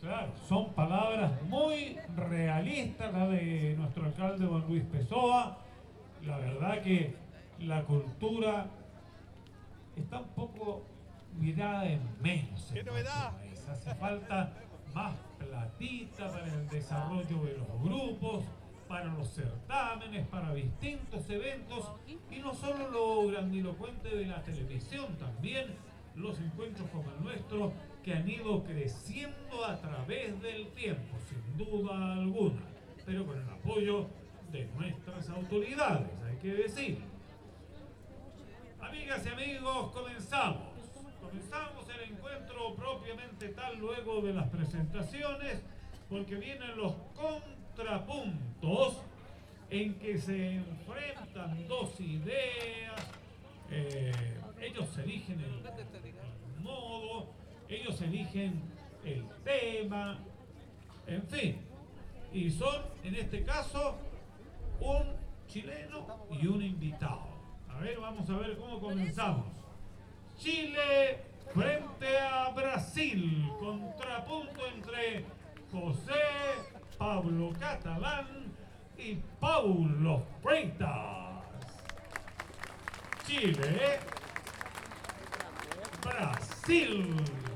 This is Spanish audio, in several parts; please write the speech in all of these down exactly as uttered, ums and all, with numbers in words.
Claro, son palabras muy realistas las de nuestro alcalde don Luis Pessoa. La verdad que la cultura está un poco mirada en menos en nuestro país. Hace falta más platita para el desarrollo de los grupos, para los certámenes, para distintos eventos, y no solo lo grandilocuente de la televisión, también los encuentros como el nuestro, que han ido creciendo a través del tiempo, sin duda alguna, pero con el apoyo de nuestras autoridades, hay que decir. Amigas y amigos, comenzamos. Comenzamos el encuentro propiamente tal luego de las presentaciones, porque vienen los contrapuntos en que se enfrentan dos ideas. Eh, ellos eligen el, el modo, ellos eligen el tema, en fin. Y son, en este caso, un chileno y un invitado. A ver, vamos a ver cómo comenzamos. Chile frente a Brasil. Contrapunto entre José Pablo Catalán y Paulo Freitas. Chile, Brasil.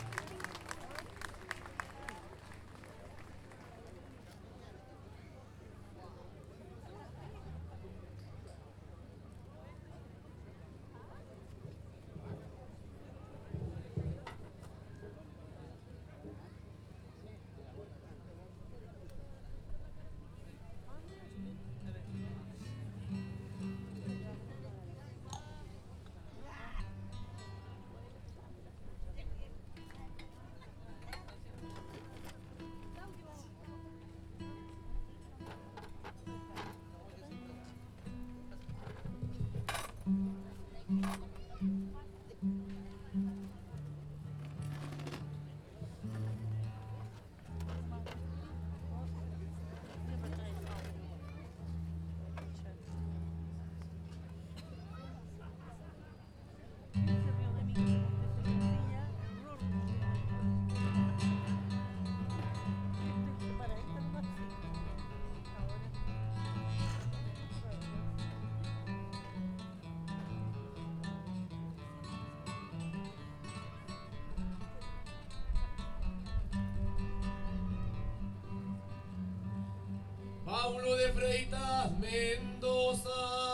Paulo de Freitas Mendoza.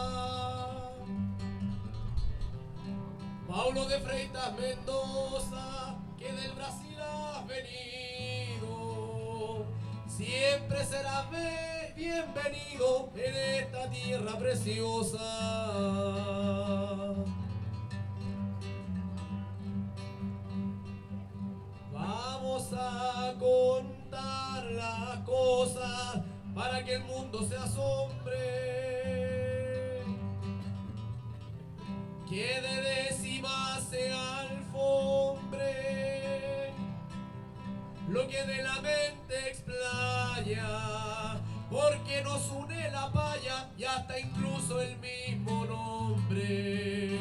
Paulo de Freitas Mendoza, que del Brasil has venido. Siempre serás bienvenido en esta tierra preciosa. Vamos a contar las cosas para que el mundo se asombre, que de décimas se alfombre lo que de la mente explaya, porque nos une la paya y hasta incluso el mismo nombre.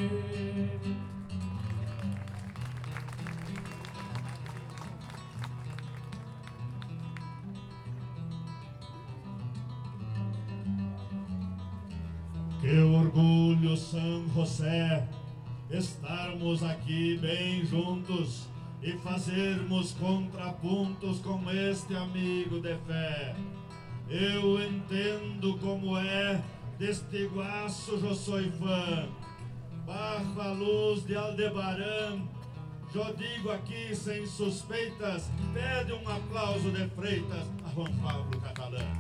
Que orgulho, São José, estarmos aqui bem juntos e fazermos contrapontos com este amigo de fé. Eu entendo como é, deste guaço eu sou fã. Bajo a luz de Aldebarán, eu digo aqui sem suspeitas, pede um aplauso de Freitas a Juan Pablo Catalán.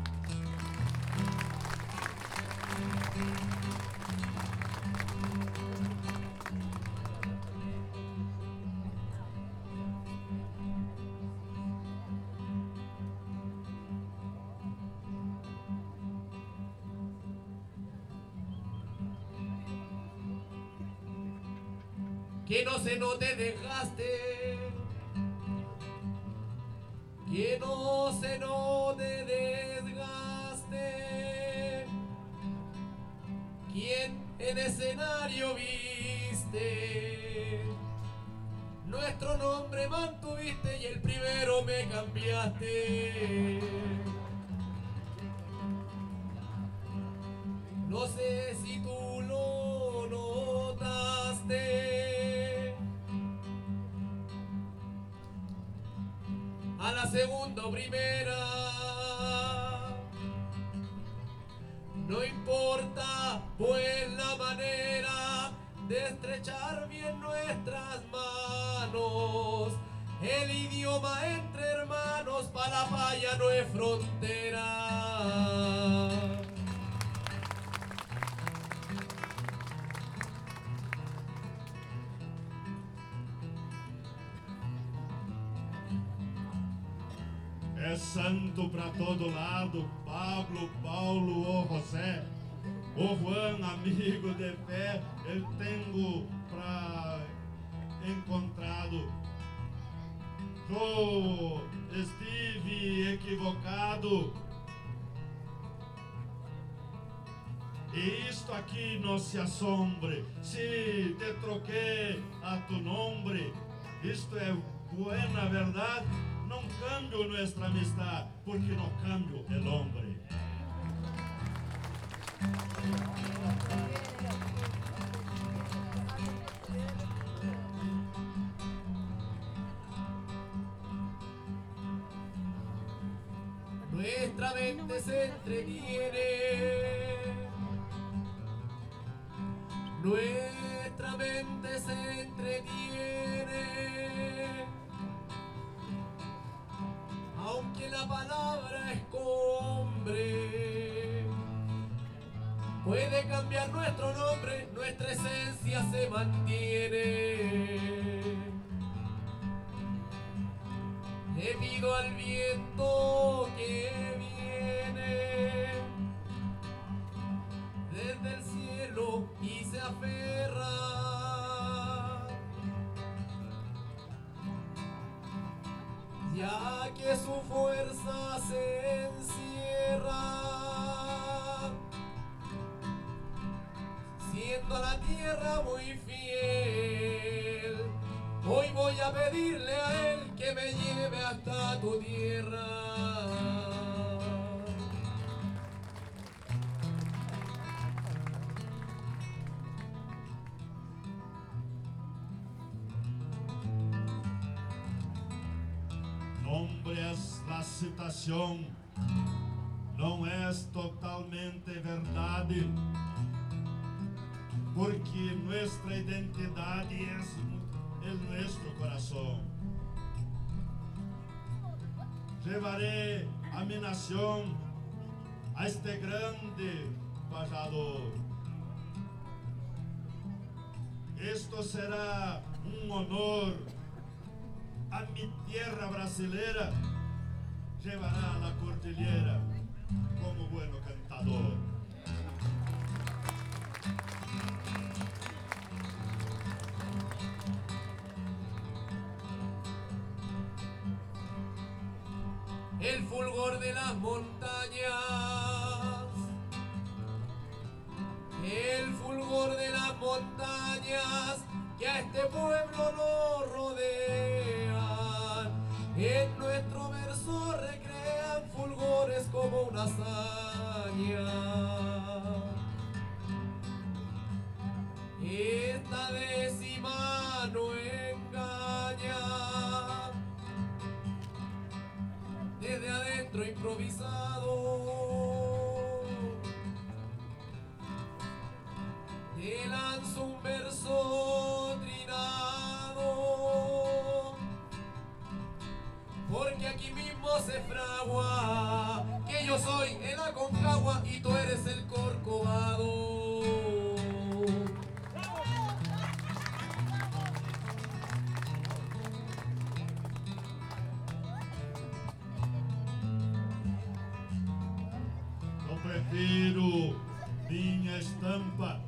Que no se note desgaste, que no se note desgaste. Quien en escenario viste, Nuestro nombre mantuviste y el primero me cambiaste. No sé si tú lo notaste. A la segunda o primera, no importa pues la manera de estrechar bien nuestras manos. El idioma entre hermanos pa' la falla no es frontera. É santo pra todo lado, Pablo, Paulo ou José, o Juan, amigo de fé, eu tenho pra encontrado. Eu estive equivocado. E isto aqui não se assombre, se te troquei a tu nombre, isto é buena verdade. Não cambio nuestra amistad, porque no cambio el hombre. Nuestra mente se entretiene. Nuestra mente se entretiene. Aunque la palabra es hombre, puede cambiar nuestro nombre, nuestra esencia se mantiene. Debido al viento que viene desde el cielo y se aferra, ya que su fuerza se encierra, siendo a la tierra muy fiel. Hoy voy a pedirle a él que me lleve hasta tu tierra. Nombres la citação, não é totalmente verdade, porque nossa identidade é em nosso coração. Levarei a minha nação a este grande pajador. Esto será um honor a mi tierra brasileira, llevará a la cordillera como bueno cantador. El fulgor de las montañas, el fulgor de las montañas que a este pueblo lo rodean, en nuestro verso recrean fulgores como una hazaña. Esta décima no engaña, desde adentro improvisado te lanzo un verso trinado, porque aquí mismo se fragua que yo soy el Aconcagua y tú eres el Corcovado. Prefiro minha estampa,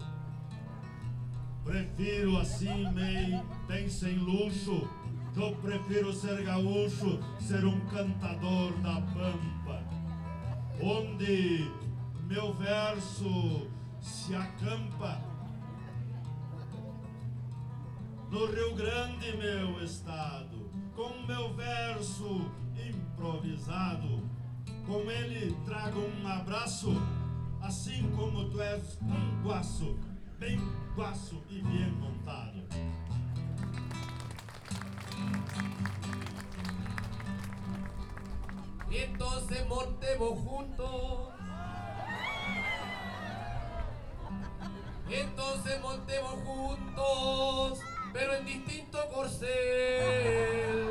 prefiro assim meio bem sem luxo. Eu prefiro ser gaúcho, ser um cantador da pampa, onde meu verso se acampa no Rio Grande, meu estado, com meu verso improvisado. Com ele trago um abraço, assim como tu és um guaço, bem guaço e bem montado. Entonces montemos juntos. Entonces montemos juntos, pero en distinto corcel.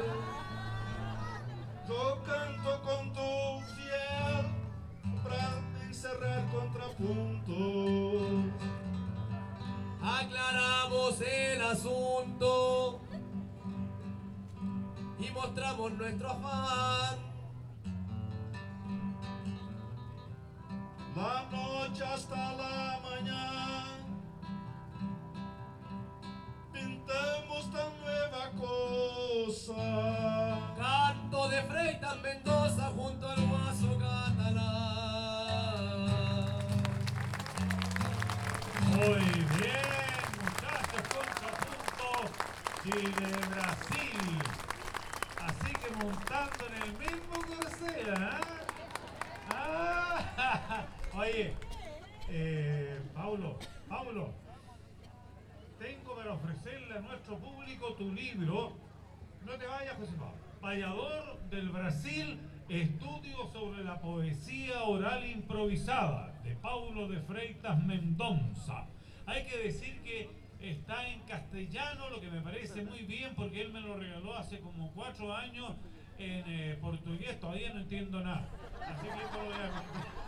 Yo canto con tu fiel pra encerrar contrapuntos. Aclaramos el asunto y mostramos nuestro afán. La noche hasta la mañana pintamos tan nueva cosa. Canto de Freitas Mendoza junto al guaso catalán. Muy bien, muchachos, contrapunto y de Brasil. Así que montando en el mismo corcel, ¿ah? Ah, oye, eh, Paulo, Paulo, tengo para ofrecerle a nuestro público tu libro. No te vayas, José Pablo. Vallador del Brasil, estudio sobre la poesía oral improvisada, de Paulo de Freitas Mendonça. Hay que decir que está en castellano, lo que me parece muy bien porque él me lo regaló hace como cuatro años en eh, portugués. Todavía no entiendo nada. Así que esto lo voy a